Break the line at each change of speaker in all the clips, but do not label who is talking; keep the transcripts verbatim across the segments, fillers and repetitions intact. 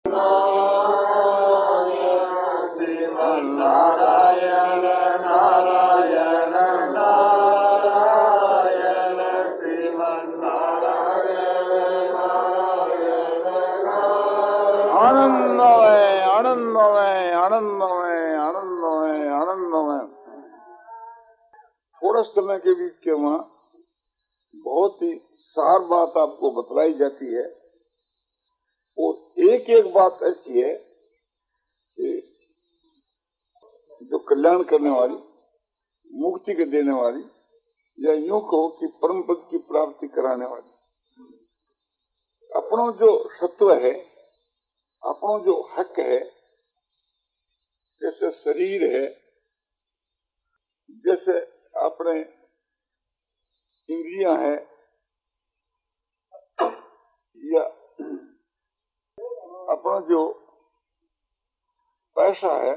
नारायण नारायण नारायण श्रीमन नारायण आनंद है आनंद है आनंद है आनंद है आनंद है। थोड़ा समय के बीच के वहाँ बहुत ही सार बात आपको बतलाई जाती है और एक एक बात ऐसी है कि जो कल्याण करने वाली, मुक्ति के देने वाली, या यूं कहो कि परम पद की प्राप्ति कराने वाली। अपना जो सत्व है, अपना जो हक है, जैसे शरीर है, जैसे अपने इंद्रियां है, या अपना जो पैसा है,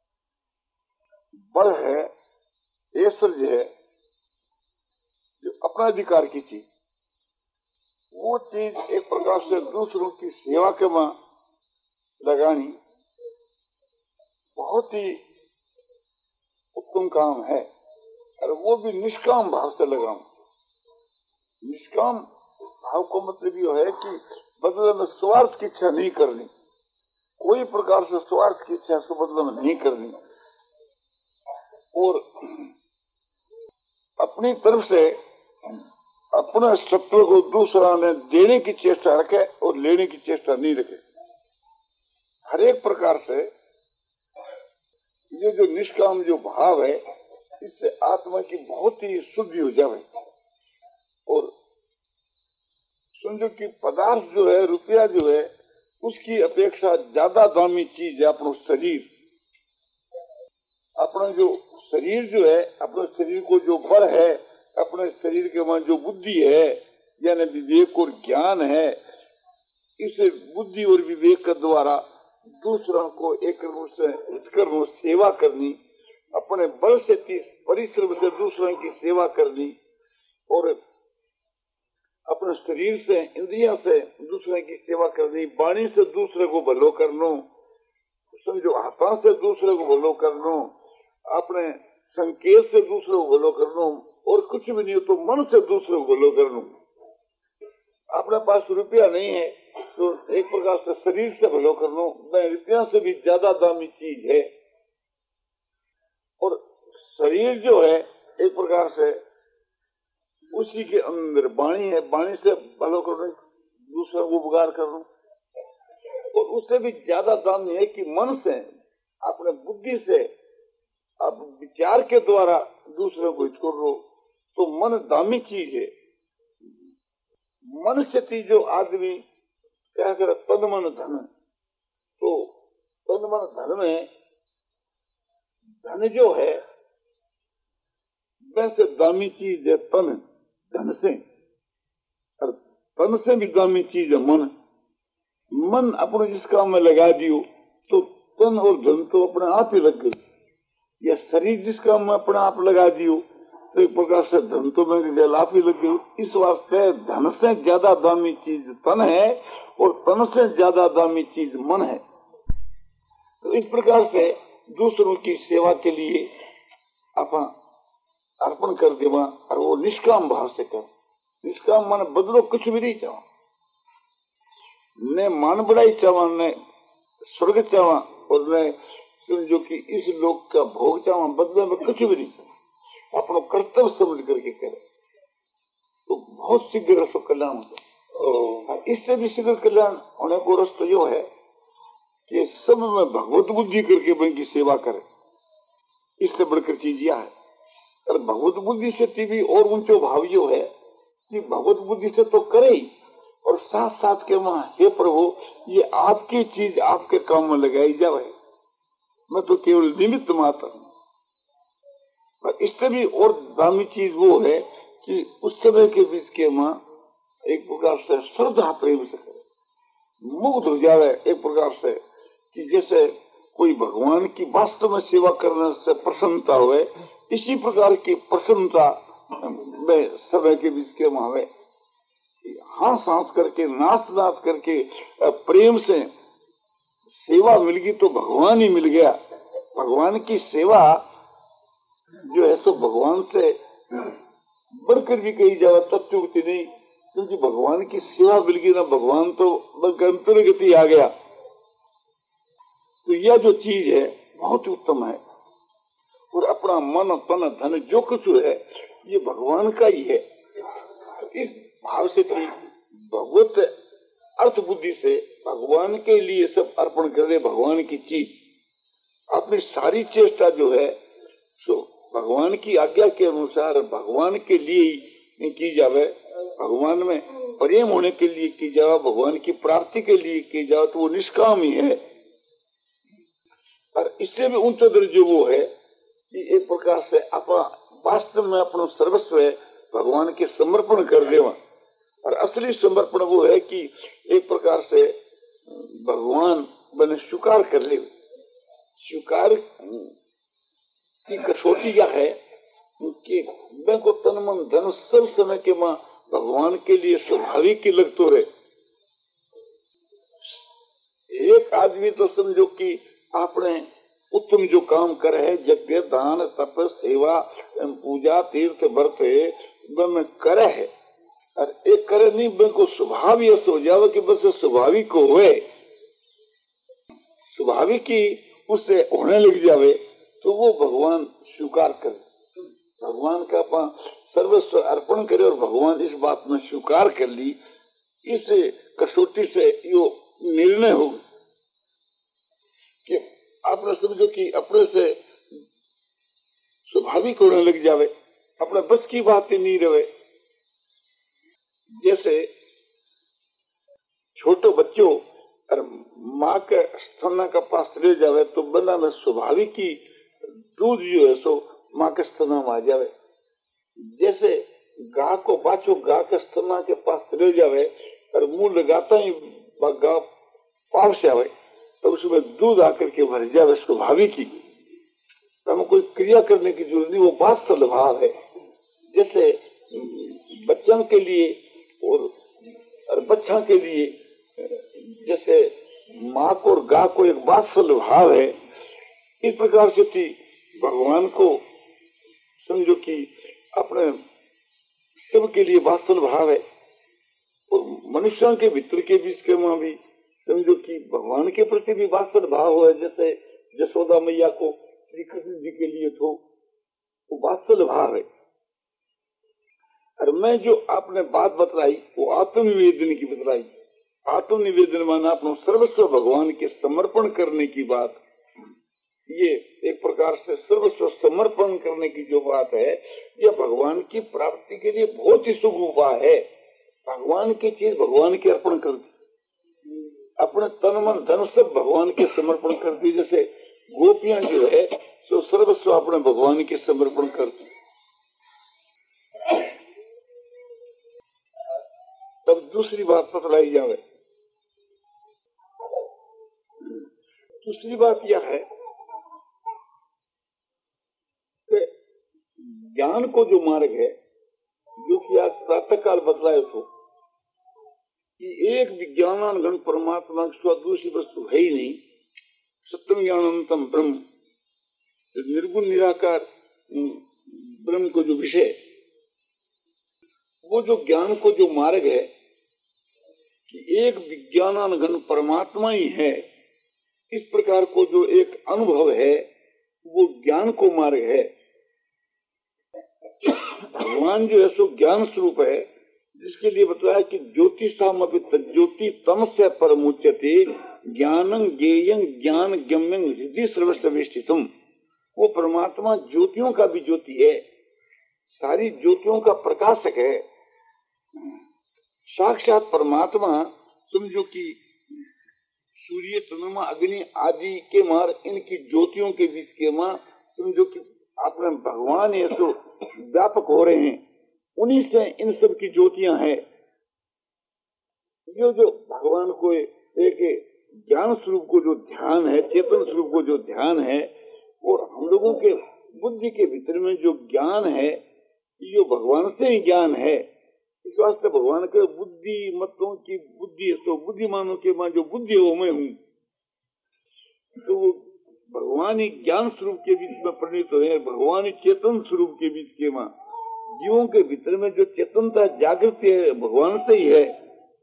बल है, ऐश्वर्य है, जो अपना अधिकार की चीज, वो चीज एक प्रकार से दूसरों की सेवा के में लगानी बहुत ही उत्तम काम है। और वो भी निष्काम भाव से लगाऊं। निष्काम भाव को मतलब ये है कि बदले में स्वार्थ की इच्छा नहीं करनी, कोई प्रकार से स्वार्थ की इच्छा से बदले में नहीं करनी, और अपनी तरफ से अपने सत्व को दूसरा ने देने की चेष्टा रखे और लेने की चेष्टा नहीं रखे। हर एक प्रकार से ये जो निष्काम जो भाव है, इससे आत्मा की बहुत ही शुद्धि हो जाए। और समझो कि पदार्थ जो है, रुपया जो है, उसकी अपेक्षा ज्यादा दामी चीज है अपना शरीर। अपना जो शरीर जो है, अपने शरीर को जो बल है, अपने शरीर के वहां जो बुद्धि है, यानी विवेक और ज्ञान है, इस बुद्धि और विवेक के द्वारा दूसरों को एक से हित करना, सेवा करनी, अपने बल से परिश्रम से दूसरों की सेवा करनी, और अपने शरीर से, इंद्रियों से दूसरे की सेवा करनी, वाणी से दूसरे को भलो करना, समझो हाथों से दूसरे को भलो करना, अपने संकेत से दूसरे को भलो करना, और कुछ भी नहीं हो तो मन से दूसरे को भलो करना। अपने पास रुपया नहीं है तो एक प्रकार से शरीर से भलो करना, मैं रुपया से भी ज्यादा दामी चीज है। और शरीर जो है एक प्रकार से उसी के अंदर वाणी है, वाणी से भलो करना, दूसरा को उपकार करना, और उससे भी ज्यादा दाम है कि मन से, अपने बुद्धि से, आप विचार के द्वारा दूसरे को हित करो, तो मन दामी चीज है। मन से थी जो आदमी क्या करे, तन मन धन, तो तन मन धन में धन जो है वैसे दामी चीज है तन, धन से, और तन से भी दामी चीज है मन। मन अपने जिस काम में लगा दियो तो तन और धन तो अपने आप ही लग गई, या शरीर जिस काम में अपने आप लगा दियो तो एक प्रकार से धन तो मैं आप ही लग गई। इस वास्ते धन से ज्यादा दामी चीज तन है और तन से ज्यादा दामी चीज मन है। तो इस प्रकार से दूसरों की सेवा के लिए अपन अर्पण कर देवा, और वो निष्काम भाव से कर। निष्काम मन बदलो कुछ भी नहीं चाहो, न मान बढ़ाई चावा, न स्वर्ग चावा, और न समझो कि इस लोक का भोग चावा, बदले में कुछ भी नहीं चाहो, अपना कर्तव्य समझ करके करे तो बहुत शीघ्र रसो कल्याण होता। इससे भी शीघ्र कल्याण होने को रास्ता यो है कि सब में भगवत बुद्धि करके बन की सेवा करे। इससे बढ़कर चीज यह है, और भगवत बुद्धि से भी और ऊंचो भाव यो है कि भगवत बुद्धि से तो करे ही, और साथ साथ के वहां हे प्रभु ये आपकी चीज आपके काम में लगाई जाए, मैं तो केवल निमित्त मात्र हूँ। इससे भी और दामी चीज वो है कि उस समय के बीच के वहां एक प्रकार से श्रद्धा प्रेम से करे, मुग्ध हो जाए एक प्रकार से, कि जैसे कोई भगवान की वास्तव में सेवा करने से प्रसन्नता हुए, इसी प्रकार की प्रसन्नता में समय के बीच के वहां हाँ सांस करके, नाच नाच करके, प्रेम से सेवा मिल गई तो भगवान ही मिल गया। भगवान की सेवा जो है सो भगवान से बढ़कर भी कही जाए तत्वगति नहीं, क्योंकि भगवान की सेवा मिल गई ना, भगवान तो अंतर्गति आ गया। तो यह जो चीज है बहुत उत्तम है। और अपना मन तन धन जो कुछ है ये भगवान का ही है। तो इस भाव से कि भगवत अर्थ बुद्धि से भगवान के लिए सब अर्पण कर दे, भगवान की चीज अपनी सारी चेष्टा जो है सो भगवान की आज्ञा के अनुसार भगवान के लिए ही की जावे, भगवान में प्रेम होने के लिए की जावे, भगवान की प्राप्ति के लिए की जावे, तो वो निष्काम ही है। और इससे भी ऊंचा दर्जे वो है कि एक प्रकार से अपना वास्तव में अपना सर्वस्व है भगवान के समर्पण कर देवा। और असली समर्पण वो है कि एक प्रकार से भगवान बने स्वीकार कर ले। स्वीकार की कसौटी क्या है कि मैं को तन मन धन सब समय के मां भगवान के लिए स्वाभाविक ही लगतो रहे। एक आदमी तो समझो कि आपने उत्तम जो काम करे है, यज्ञ दान तप सेवा पूजा तीर्थ व्रत में करे है, और एक करे नहीं बिल्कुल स्वभाव ये हो जावे कि बस स्वाभाविक को हुए, स्वाभाविक ही उससे होने लग जावे, तो वो भगवान स्वीकार करे, भगवान का सर्वस्व अर्पण करे। और भगवान इस बात में स्वीकार कर ली, इस कसौटी से यो निर्णय हो कि आपने समझो कि अपने से स्वाभाविक होने लग जावे, अपने बस की बात ही नहीं रहे। जैसे छोटे बच्चों और माँ के स्तन का पास ले जावे तो बना में स्वाभाविक ही दूध जो है सो माँ के स्तन में आ जावे। जैसे गाय को बाछो गाय के स्तन के पास ले जावे और मुंह लगाता ही गाय पाव से आवे तो उसमें दूध आकर के भर जावे स्वाभाविक ही, तो हमें कोई क्रिया करने की जरूरत नहीं, वो वास्तव भाव है। जैसे बच्चों के लिए और, और बच्चा के लिए जैसे माँ को और गाय को एक वात्सल्य भाव है, इस प्रकार से थी भगवान को समझो कि अपने सबके लिए वात्सल्य भाव है। और मनुष्यों के भीतर के बीच के माँ भी समझो कि भगवान के प्रति भी वात्सल्य भाव है। जैसे यशोदा मैया को श्री कृष्ण जी के लिए तो वो वात्सल्य भाव है। और मैं जो आपने बात बतलाई वो आत्मनिवेदन की बतलाई। आत्मनिवेदन माना अपना सर्वस्व भगवान के समर्पण करने की बात। ये एक प्रकार से सर्वस्व समर्पण करने की जो बात है, यह भगवान की प्राप्ति के लिए बहुत ही शुभ उपाय है। भगवान की चीज भगवान के अर्पण कर दी, अपने तन मन धन सब भगवान के समर्पण कर दी। जैसे गोपियां जो है तो सर्वस्व अपने भगवान के समर्पण कर दी। तब दूसरी बात बतलाई जावे। दूसरी बात यह है कि ज्ञान को जो मार्ग है, जो कि आज प्रातः काल बतलाए तो कि एक विज्ञान गण परमात्मा की दूसरी वस्तु है ही नहीं, सत्यम ज्ञानंतम ब्रह्म, निर्गुण निराकार ब्रह्म को जो विषय, वो जो ज्ञान को जो मार्ग है कि एक विज्ञान घन परमात्मा ही है, इस प्रकार को जो एक अनुभव है वो ज्ञान को मार्ग है। भगवान जो है सो ज्ञान स्वरूप है, जिसके लिए बताया कि ज्योतिषाम ज्योति तम से परमुच्यते ज्ञानं ज्ञेयं ज्ञान गम्यं हृदय सर्वस्वेष्टितम्। वो परमात्मा ज्योतियों का भी ज्योति है, सारी ज्योतियों का प्रकाशक है। साक्षात परमात्मा समझो कि सूर्य चंद्रमा अग्नि आदि के मार इनकी ज्योतियों के बीच के मार समझो कि अपने भगवान ये तो व्यापक हो रहे हैं, उन्हीं से इन सब की ज्योतियां हैं। जो जो भगवान को एक ज्ञान स्वरूप को जो ध्यान है, चेतन स्वरूप को जो ध्यान है, और हम लोगों के बुद्धि के भीतर में जो ज्ञान है, ये भगवान से ही ज्ञान है। इस वास्ते भगवान के बुद्धि मतों की बुद्धि तो बुद्धिमानों के मां जो बुद्धि है वो मैं हूँ। तो वो भगवान ही ज्ञान स्वरूप के बीच में परिणित हुए, भगवान ही चेतन स्वरूप के बीच के मां जीवों के भीतर में जो चेतनता जागृति है भगवान से ही है,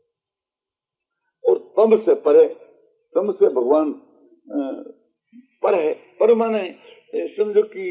और तम से परे, तम से भगवान पर है। पर माने समझो कि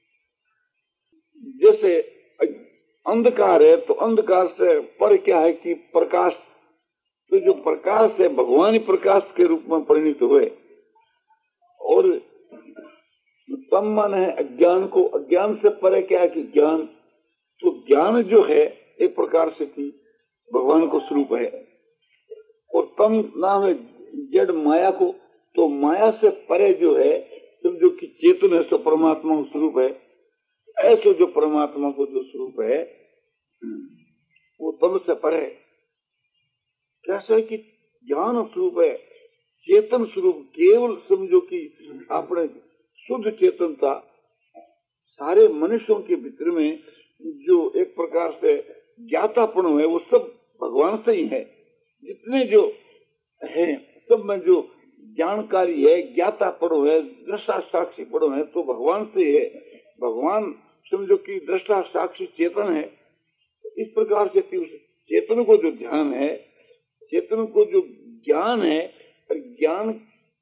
जैसे अंधकार है तो अंधकार से पर क्या है कि प्रकाश, तो जो प्रकाश है भगवान ही प्रकाश के रूप में परिणित हुए। और तम मन है अज्ञान को, अज्ञान से परे क्या है कि ज्ञान, तो ज्ञान जो है एक प्रकार से कि भगवान को स्वरूप है। और तम नाम है जड़ माया को, तो माया से परे जो है समझो कि चेतन है सो परमात्मा का स्वरूप है। ऐसे जो परमात्मा को जो स्वरूप है वो तम से परे कैसे कि ज्ञान स्वरूप है, चेतन स्वरूप, केवल समझो कि अपने शुद्ध चेतनता सारे मनुष्यों के भीतर में जो एक प्रकार से ज्ञातापन है वो सब भगवान से ही है। जितने जो है सब में जो जानकारी है, ज्ञातापन है, दृष्टा साक्षी पड़ो है तो भगवान से है। भगवान समझो कि दृष्टा साक्षी चेतन है। इस प्रकार से चेतन को जो ध्यान है, चेतन को जो ज्ञान है, ज्ञान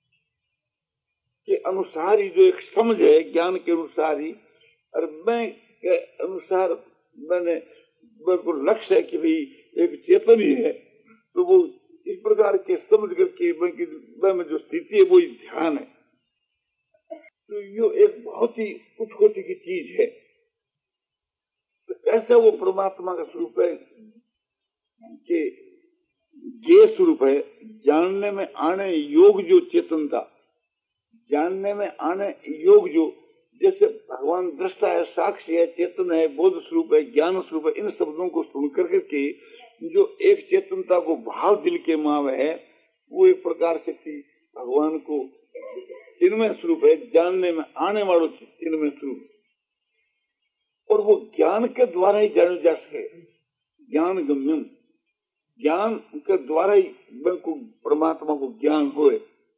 के अनुसार ही जो एक समझ है, ज्ञान के अनुसार ही, और मैं के अनुसार मैंने बिल्कुल लक्ष्य है कि भाई एक चेतन ही है, तो वो इस प्रकार के समझ करके में जो स्थिति है वो ही ध्यान है। तो ये एक बहुत ही उच्च कोटि की चीज है। तो ऐसा वो परमात्मा का स्वरूप है कि ये स्वरूप है, जानने में आने योग जो चेतनता, जानने में आने योग जो, जैसे भगवान दृष्टा है, साक्षी है, चेतन है, बोध स्वरूप है, ज्ञान स्वरूप है, इन शब्दों को सुन करके के जो एक चेतनता को भाव दिल के माव है वो एक प्रकार से भगवान को चिन्मय स्वरूप है, जानने में आने वालों चिन्मय स्वरूप, और वो ज्ञान के द्वारा ही जाना जा सके। ज्ञान गम्यम, ज्ञान के द्वारा ही को परमात्मा को ज्ञान होए।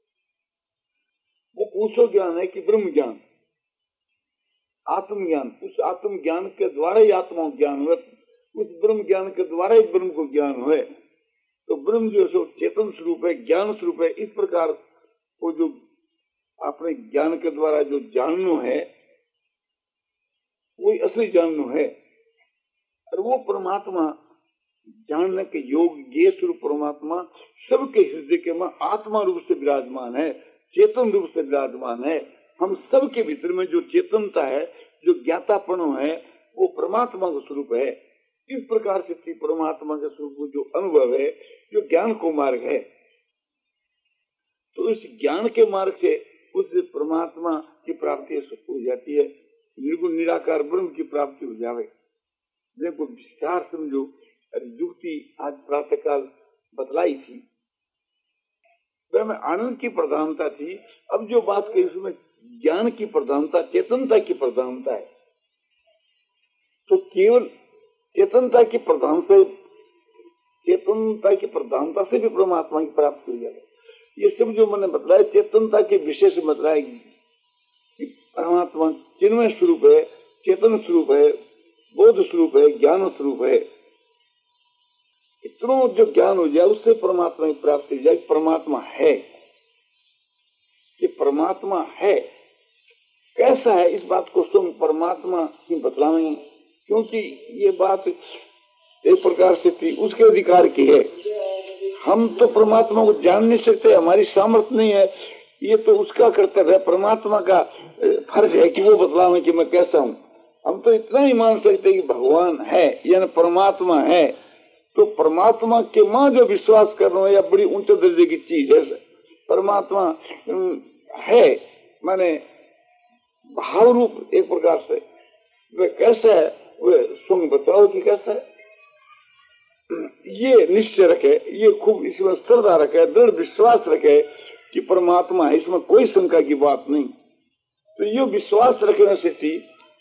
वो पूछो ज्ञान है कि ब्रह्म ज्ञान, आत्मज्ञान, उस आत्म ज्ञान के द्वारा ही आत्मा को ज्ञान हुए, उस ब्रह्म ज्ञान के द्वारा ही ब्रह्म को ज्ञान हुए। तो ब्रह्म जो है चेतन स्वरूप है, ज्ञान स्वरूप है। इस प्रकार वो जो अपने ज्ञान के द्वारा जो जाननो है वही असली जाननो है। और वो परमात्मा जानने के योग, ये स्वरूप परमात्मा सबके हृदय के में आत्मा रूप से विराजमान है, चेतन रूप से विराजमान है। हम सबके भीतर में जो चेतनता है, जो ज्ञातापन है, वो परमात्मा का स्वरूप है। इस प्रकार से परमात्मा के स्वरूप को जो अनुभव है, जो ज्ञान को मार्ग है, तो इस ज्ञान के मार्ग से उस परमात्मा की प्राप्ति हो जाती है, निर्गुण निराकार ब्रह्म की प्राप्ति हो जावे। देखो विस्तार समझो, युक्ति आज प्रातः काल बतलाई थी, में आनंद की प्रधानता थी। अब जो बात कही उसमें ज्ञान की प्रधानता, चेतनता की प्रधानता है। तो केवल चेतनता की प्रधानता, चेतनता की प्रधानता से भी परमात्मा की प्राप्ति हो जाए। ये सब जो मैंने बताया चेतनता के विशेष बताया कि परमात्मा चिन्मय स्वरूप है, चेतन स्वरूप है, बोध स्वरूप है, ज्ञान स्वरूप है। इतना जो ज्ञान हो जाए उससे परमात्मा की प्राप्ति हो जाए। परमात्मा है कि परमात्मा है, कैसा है इस बात को तुम परमात्मा ही बतलाएंगे, क्योंकि ये बात एक प्रकार से थी उसके अधिकार की है। हम तो परमात्मा को जान नहीं सकते, हमारी सामर्थ्य नहीं है, ये तो उसका कर्तव्य है, परमात्मा का फर्ज है कि वो बतलावे कि मैं कैसा हूँ। हम तो इतना ही मान सकते कि भगवान है यानी परमात्मा है। तो परमात्मा के मां जो विश्वास करना है या बड़ी ऊंचे दर्जे की चीज है। परमात्मा है माने भाव रूप एक प्रकार से, वे कैसा है वे स्वयं बताओ कि कैसा है। ये निश्चय रखे, ये खूब इसमें श्रद्धा रखे, दृढ़ विश्वास रखे कि परमात्मा है, इसमें कोई शंका की बात नहीं। तो ये विश्वास रखने से थी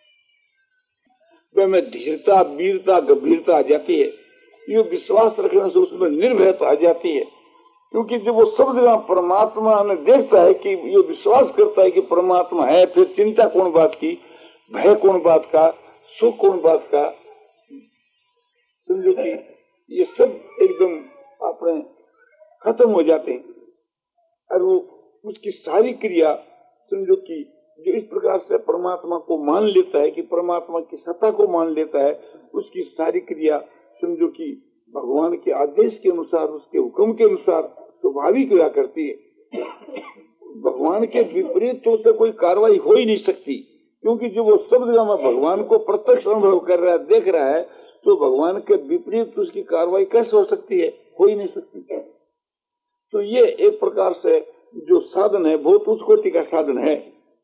वे में धीरता, वीरता, गंभीरता आ जाती है। ये विश्वास रखने से उसमें निर्भयता आ जाती है। क्योंकि जब वो सब जगह परमात्मा ने देखता है कि ये विश्वास करता है कि परमात्मा है, फिर चिंता कौन बात की, भय कौन बात का, सुख कौन बात का। समझो कि ये सब एकदम अपने खत्म हो जाते हैं और वो उसकी सारी क्रिया समझो कि जो इस प्रकार से परमात्मा को मान लेता है कि परमात्मा की सत्ता को मान लेता है, उसकी सारी क्रिया समझो कि भगवान के आदेश के अनुसार, उसके हुक्म के अनुसार स्वाभाविक हुआ करती है। भगवान के विपरीत तो उससे कोई कार्रवाई हो ही नहीं सकती, क्योंकि जो वो सब जगह में भगवान को प्रत्यक्ष अनुभव कर रहा है, देख रहा है, तो भगवान के विपरीत तो उसकी कार्रवाई कैसे हो सकती है, हो ही नहीं सकती। तो ये एक प्रकार से जो साधन है बहुत उच्च कोटि का साधन है।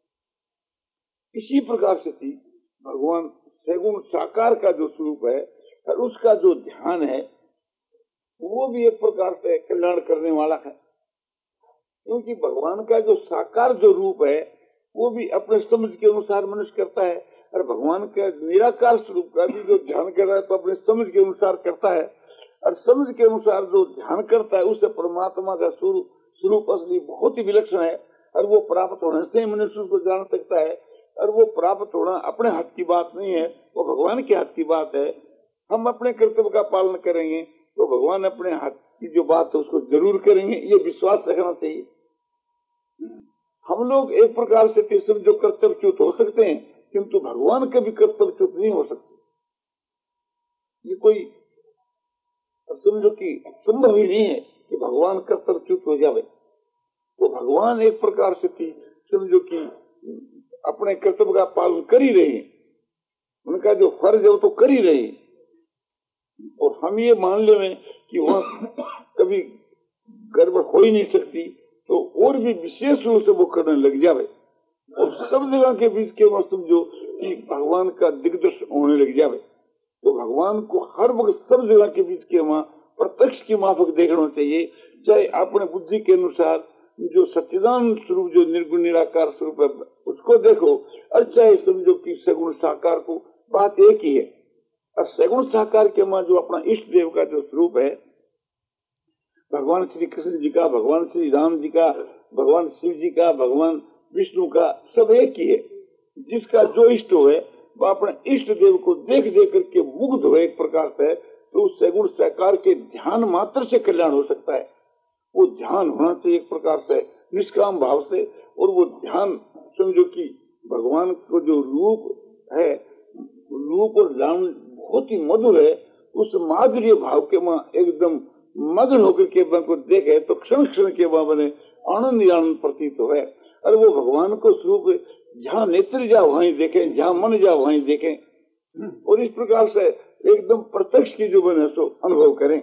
इसी प्रकार से थी भगवान सगुण साकार का जो स्वरूप है और उसका जो ध्यान है वो भी एक प्रकार से कल्याण करने वाला है, क्योंकि भगवान का जो साकार जो रूप है वो भी अपने समझ के अनुसार मनुष्य करता है, और भगवान का निराकार स्वरूप का भी जो ध्यान कर रहा है तो अपने समझ के अनुसार करता है, और समझ के अनुसार जो ध्यान करता है उससे परमात्मा का स्वरूप स्वरूप असली बहुत ही विलक्षण है, और वो प्राप्त होने से मनुष्य को जान सकता है। और वो प्राप्त होना अपने हाथ की बात नहीं है, वो भगवान के हाथ की बात है। हम अपने कर्तव्य का पालन करेंगे तो भगवान अपने हाथ की जो बात है उसको जरूर करेंगे, ये विश्वास रखना चाहिए। हम लोग एक प्रकार से किस्म जो कर्तव्यच्युत हो सकते हैं, किंतु भगवान कभी कर्तव्यच्युत नहीं हो सकते। ये कोई समझो कि संभव ही नहीं है कि भगवान कर्तव्यच्युत हो जाए। तो भगवान एक प्रकार से थी समझो कि अपने कर्तव्य का पालन कर ही रहे, उनका जो फर्ज है वो तो कर ही रहे, और हम ये मान ले कि वहाँ कभी गड़बड़ हो ही नहीं सकती, तो और भी विशेष रूप से वो करने लग जावे, और सब जगह के बीच के वहाँ समझो कि भगवान का दिग्दर्शन होने लग जावे। तो भगवान को हर वक्त सब जगह के बीच के वहाँ प्रत्यक्ष की माफक देखना चाहिए, चाहे अपने बुद्धि के अनुसार जो सच्चिदानंद स्वरूप जो निर्गुण निराकार स्वरूप है उसको देखो, और चाहे समझो कि सगुण साकार को, बात एक ही है। और सगुण साकार के मां जो अपना इष्ट देव का जो स्वरूप है, भगवान श्री कृष्ण जी का, भगवान श्री राम जी का, भगवान शिव जी का, भगवान विष्णु का, सब एक ही है। जिसका जो इष्ट हो है वह अपने इष्ट देव को देख देख करके मुग्ध हो एक प्रकार से, तो उस सगुण साकार के ध्यान मात्र से कल्याण हो सकता है। वो ध्यान होना चाहिए एक प्रकार से निष्काम भाव से, और वो ध्यान समझो कि भगवान को जो रूप है, रूप और नाम बहुत ही मधुर है, उस माधुर्य भाव के मां एकदम मगन होकर के मन को देखे तो क्षण क्षण के मां बने आनंद ही आनंद प्रतीत हो है। और वो भगवान को स्वरूप जहाँ नेत्र जा वहीं देखें, जहाँ मन जा वहीं देखें, और इस प्रकार से एकदम प्रत्यक्ष की जो बने सो अनुभव करें।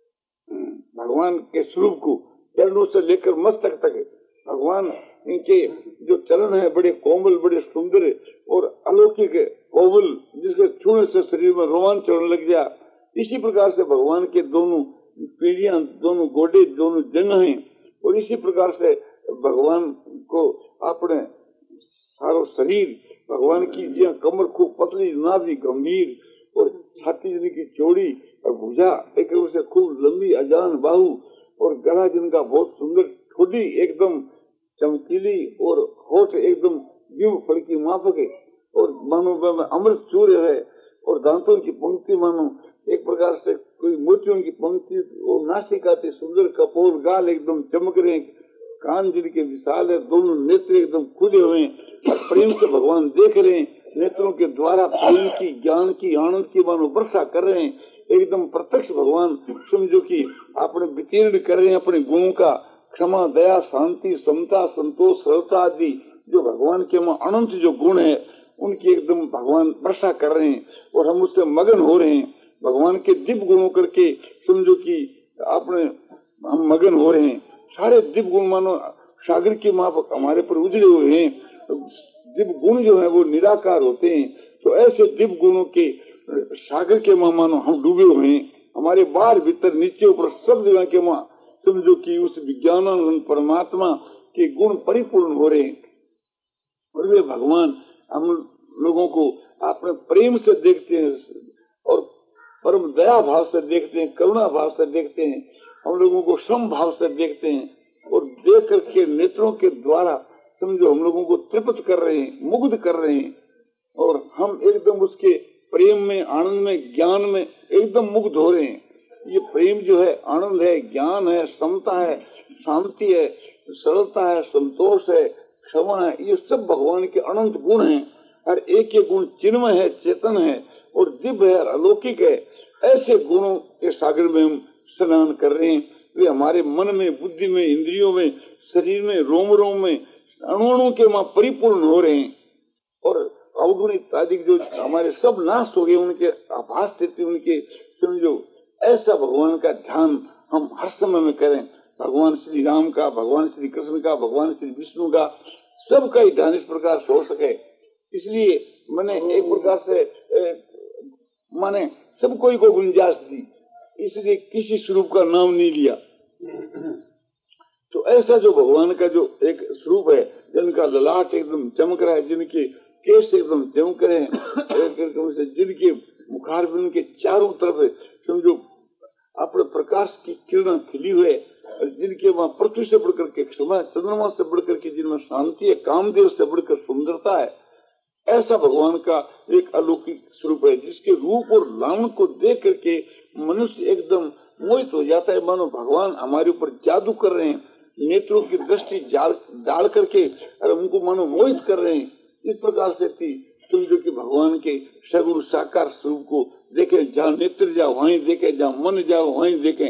भगवान के स्वरूप को चरणों से लेकर मस्तक तक, भगवान इनके जो चरण है बड़े कोमल, बड़े सुंदर और अलौकिक कोमल, जिसके छूने से शरीर में रोमांच होने लग गया। इसी प्रकार से भगवान के दोनों पीढ़ियां, दोनों गोडे, दोनों जंघें, और इसी प्रकार से भगवान को अपने सारो शरीर, भगवान की जहाँ कमर खूब पतली, नाभि गंभीर, और छाती जिनकी चौड़ी और भुजा एक से खूब लंबी, अजान बाहु, और गला जिनका बहुत सुंदर, ठोडी एकदम चमकीली, और होठ एकदम जीव फल की माफक है, और मानो में अमृत सूर्य है, और दांतों की पंक्ति मानो एक प्रकार से कोई मोतियों की पंक्ति, और नासिका से सुंदर कपोल, गाल एकदम चमक रहे, कान जिनके विशाल है, दोनों नेत्र एकदम खुले हुए हैं, प्रेम से भगवान देख रहे हैं, नेत्रों के द्वारा प्रेम की, ज्ञान की, आनंद की मानो वर्षा कर रहे हैं, एकदम प्रत्यक्ष भगवान समझो कि आपने वितीर्ण कर रहे हैं अपने गुणों का, क्षमा, दया, शांति, समता, संतोष, सरलता आदि जो भगवान के मां अनंत जो गुण है उनकी एकदम भगवान वर्षा कर रहे हैं, और हम उससे मगन हो रहे हैं। भगवान के दिव्य गुणों करके समझो कि आपने हम मगन हो रहे हैं। सारे दिव्य गुण मानो सागर की माफक हमारे पर उजड़े हुए हैं। दिव्य गुण जो है वो निराकार होते हैं, तो ऐसे दिव्य गुणों के सागर के मां मानो हम डूबे हुए हैं। हमारे बाहर भीतर नीचे ऊपर सब जगह के मां समझो कि उस विज्ञान परमात्मा के गुण परिपूर्ण हो रहे हैं, और वे भगवान हम लोगों को अपने प्रेम से देखते हैं, और परम दया भाव से देखते हैं, करुणा भाव से देखते हैं, हम लोगों को समभाव से देखते हैं और देख करके नेत्रों के द्वारा समझो हम लोगों को तृप्त कर रहे हैं, मुग्ध कर रहे हैं, और हम एकदम उसके प्रेम में, आनंद में, ज्ञान में एकदम मुग्ध हो रहे हैं। ये प्रेम जो है आनंद है, ज्ञान है, समता है, शांति है, सरलता है, संतोष है, क्षमा है, ये सब भगवान के अनंत गुण हैं। और एक एक गुण चिन्मय है, चेतन है और दिव्य है, अलौकिक है। ऐसे गुणों के सागर में हम स्नान कर रहे हैं। वे हमारे मन में, बुद्धि में, इंद्रियों में, शरीर में, रोम रोम में, अणुओं के वहां परिपूर्ण हो रहे हैं। और अवगुण इत्यादि जो हमारे सब नाश हो गए, उनके आभास स्थिति, उनके समझो ऐसा भगवान का ध्यान हम हर समय में करें। भगवान श्री राम का, भगवान श्री कृष्ण का, भगवान श्री विष्णु का, सबका ही ध्यान इस प्रकार से हो सके। इसलिए मैंने एक प्रकार से ए, माने सबको ही को गुंजाइश दी, इसलिए किसी स्वरूप का नाम नहीं लिया। तो ऐसा जो भगवान का जो एक स्वरूप है, जिनका ललाट एकदम चमक रहा है, जिनके केस एकदम चमक रहे हैं, जिनके मुखारबिंद के चारों तरफ समझो अपने प्रकाश की किरण खिली हुए, जिनके वहाँ पृथ्वी से बढ़कर के क्षमा, चंद्रमा से बढ़कर के जिनमें शांति है, कामदेव से बढ़कर सुंदरता है, ऐसा भगवान का एक अलौकिक स्वरूप है, जिसके रूप और लावण को देख करके मनुष्य एकदम मोहित हो जाता है, मानो भगवान हमारे ऊपर जादू कर रहे हैं, नेत्रों की दृष्टि डाल करके और उनको मानो मोहित कर रहे हैं। इस प्रकार से थी तुम जो कि भगवान के सगुण साकार स्वरूप को देखे, जहाँ नेत्र जाओ वहीं देखे, जहाँ मन जाओ वहीं देखें।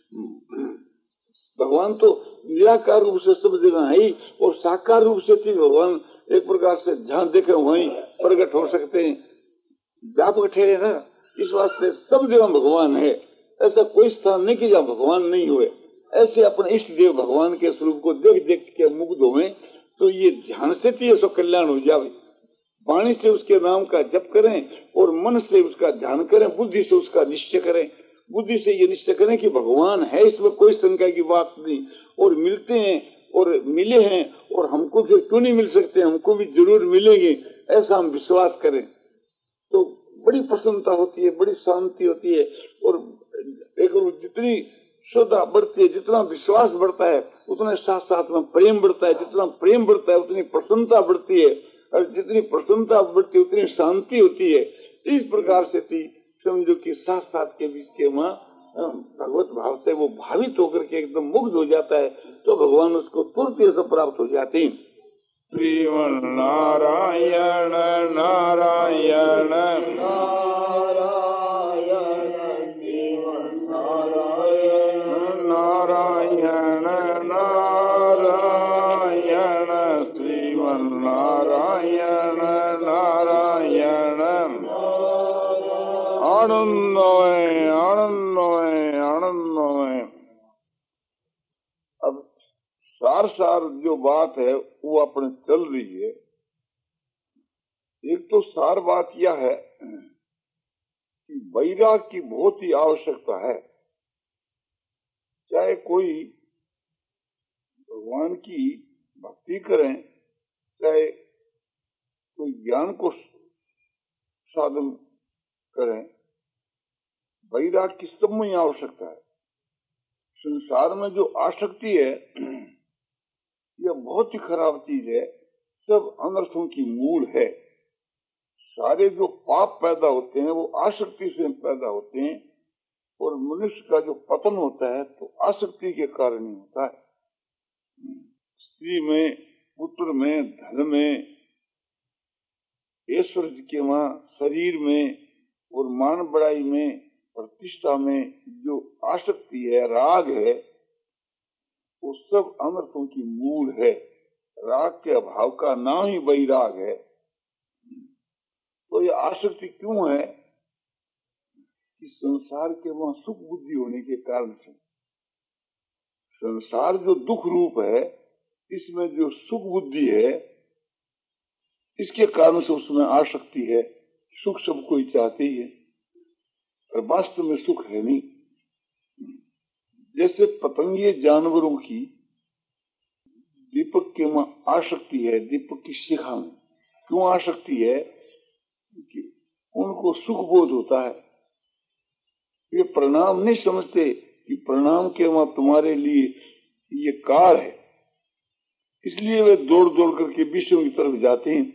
भगवान तो निराकार रूप से सब जगह है ही, और साकार रूप से थी भगवान एक प्रकार से जहाँ देखे वहीं प्रकट हो सकते हैं, व्यापक ठहरे ना। इस वास्ते सब जगह भगवान है, ऐसा कोई स्थान नहीं कि जहाँ भगवान नहीं हुए। ऐसे अपने इष्ट देव भगवान के स्वरूप को देख देख के मुग्ध हुए, तो ये ध्यान से थी सो कल्याण हो जावे। वाणी से उसके नाम का जप करें और मन से उसका ध्यान करें, बुद्धि से उसका निश्चय करें। बुद्धि से ये निश्चय करें कि भगवान है, इसमें कोई शंका की बात नहीं, और मिलते हैं और मिले हैं, और हमको फिर क्यों नहीं मिल सकते, हमको भी जरूर मिलेंगे, ऐसा हम विश्वास करें तो बड़ी प्रसन्नता होती है, बड़ी शांति होती है। और एक जितनी श्रद्धा बढ़ती है, जितना विश्वास बढ़ता है, उतना साथ साथ में प्रेम बढ़ता है, जितना प्रेम बढ़ता है उतनी प्रसन्नता बढ़ती है, और जितनी प्रसन्नता बढ़ती है उतनी शांति होती है। इस प्रकार से थी समझो कि साथ साथ के बीच के वहाँ भगवत भाव से वो भावित होकर के एकदम मुग्ध हो जाता है, तो भगवान उसको तुरंत ऐसा प्राप्त हो जाते हैं।
श्रीमन नारायण नारायण नारायण श्रीमन नारायण नारायण नारायण श्रीमन नारायण नारायण आनंदमय आनंदमय आनंदमय।
अब सार सार जो बात है वो अपने चल रही है। एक तो सार बात यह है कि वैराग की बहुत ही आवश्यकता है। चाहे कोई भगवान की भक्ति करें, चाहे कोई ज्ञान को साधन करें, वैराग की सब में आवश्यकता है। संसार में जो आसक्ति है यह बहुत ही खराब चीज है, सब अनर्थों की मूल है। सारे जो पाप पैदा होते हैं वो आसक्ति से पैदा होते हैं, और मनुष्य का जो पतन होता है तो आसक्ति के कारण ही होता है। स्त्री में, पुत्र में, धन में, ऐश्वर्य के वहां, शरीर में और मान बढ़ाई में, प्रतिष्ठा में जो आसक्ति है, राग है, वो सब अनर्थों की मूल है। राग के अभाव का नाम ही वैराग है। तो ये आसक्ति क्यों है कि संसार के वहां सुख बुद्धि होने के कारण से। संसार जो दुख रूप है, इसमें जो सुख बुद्धि है, इसके कारण से उसमें आसक्ति है। सुख सब कोई चाहते ही है, और वास्तव में सुख है नहीं। जैसे पतंगे जानवरों की दीपक के में आसक्ति है, दीपक की शिखा में क्यों आसक्ति है कि उनको सुख बोध होता है। ये परिणाम नहीं समझते कि परिणाम के वहां तुम्हारे लिए ये काल है, इसलिए वे दौड़ दौड़ करके विषयों की तरफ जाते हैं।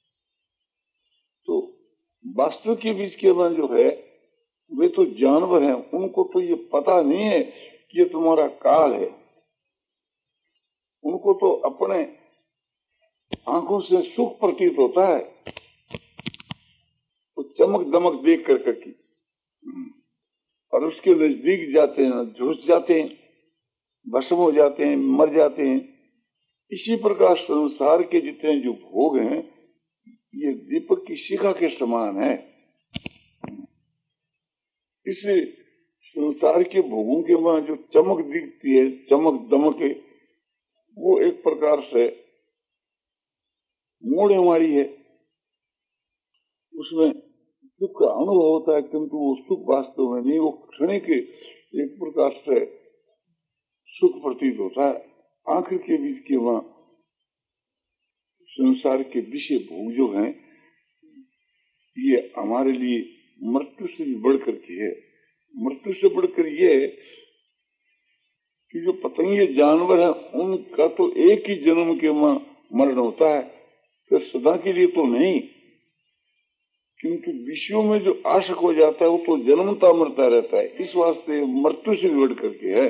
तो वास्तव के बीच के वहां जो है वे तो जानवर हैं, उनको तो ये पता नहीं है कि ये तुम्हारा काल है। उनको तो अपने आंखों से सुख प्रतीत होता है, तो चमक दमक देख कर करके, और उसके नजदीक जाते हैं, झुस जाते हैं, भस्म हो जाते हैं, मर जाते हैं। इसी प्रकार संसार के जितने जो भोग हैं ये दीपक की शिखा के समान है। इसलिए संसार के भोगों के वहां जो चमक दिखती है, चमक दमक है, वो एक प्रकार से मोड़े मारी है, उसमें सुख का अनुभव होता है, किंतु वो सुख वास्तव में नहीं, वो क्षणिक एक प्रकार से सुख प्रतीत होता है। आंख के बीच के वहां संसार के विषय भोग जो हैं ये हमारे लिए मृत्यु से भी बढ़कर के है। मृत्यु से बढ़कर ये कि जो पतंगे जानवर हैं उनका तो एक ही जन्म के वहां मरण होता है, फिर सदा के लिए तो नहीं, क्योंकि विषयों में जो आशक हो जाता है वो तो जन्मता मरता रहता है, इस वास्ते मृत्यु से भी बढ़ करके है।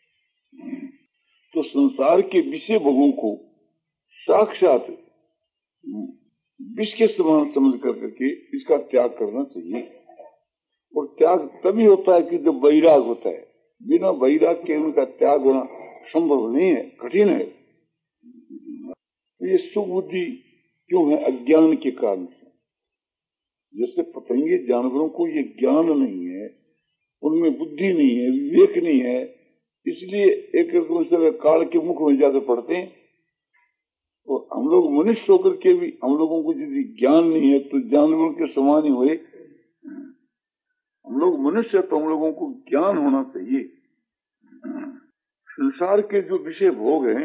तो संसार के विषय भोगों को साक्षात विष के समान समझ कर करके इसका त्याग करना चाहिए। और त्याग तभी होता है कि जब वैराग होता है, बिना वैराग के उनका त्याग होना संभव नहीं है, कठिन है। ये सुबुद्धि क्यों है? अज्ञान के कारण से। जैसे पतंगे जानवरों को ये ज्ञान नहीं है, उनमें बुद्धि नहीं है, विवेक नहीं है, इसलिए एक रकम से काल के मुख में जाकर पड़ते हैं। तो हम लोग मनुष्य होकर के भी हम लोगों को यदि ज्ञान नहीं है तो जानवरों के समान ही हुए। हम लोग मनुष्य तो हम लोगों को ज्ञान होना चाहिए। संसार के जो विषय भोग हैं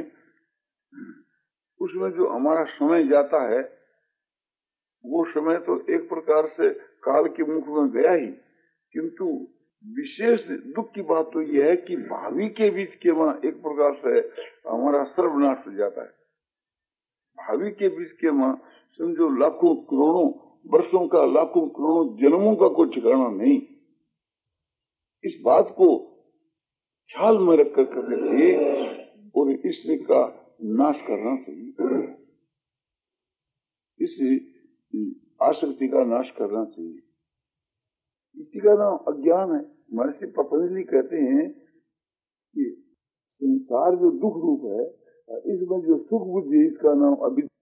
उसमें जो हमारा समय जाता है वो समय तो एक प्रकार से काल के मुख में गया ही, किंतु विशेष दुख की बात तो यह है कि भावी के बीच के वहां एक प्रकार से हमारा सर्वनाश हो जाता है। भावी के बीच के वहां समझो लाखों करोड़ों वर्षों का, लाखों करोड़ों जन्मों का कोई ठिकाना नहीं। इस बात को ख्याल में रख कर करके और इससे का नाश करना चाहिए, इस आसक्ति का नाश करना चाहिए। इसी का नाम अज्ञान है। महर्षि पतंजलि कहते हैं कि संसार जो दुख रूप है, इसमें जो सुख बुद्धि है इसका नाम अविद्या।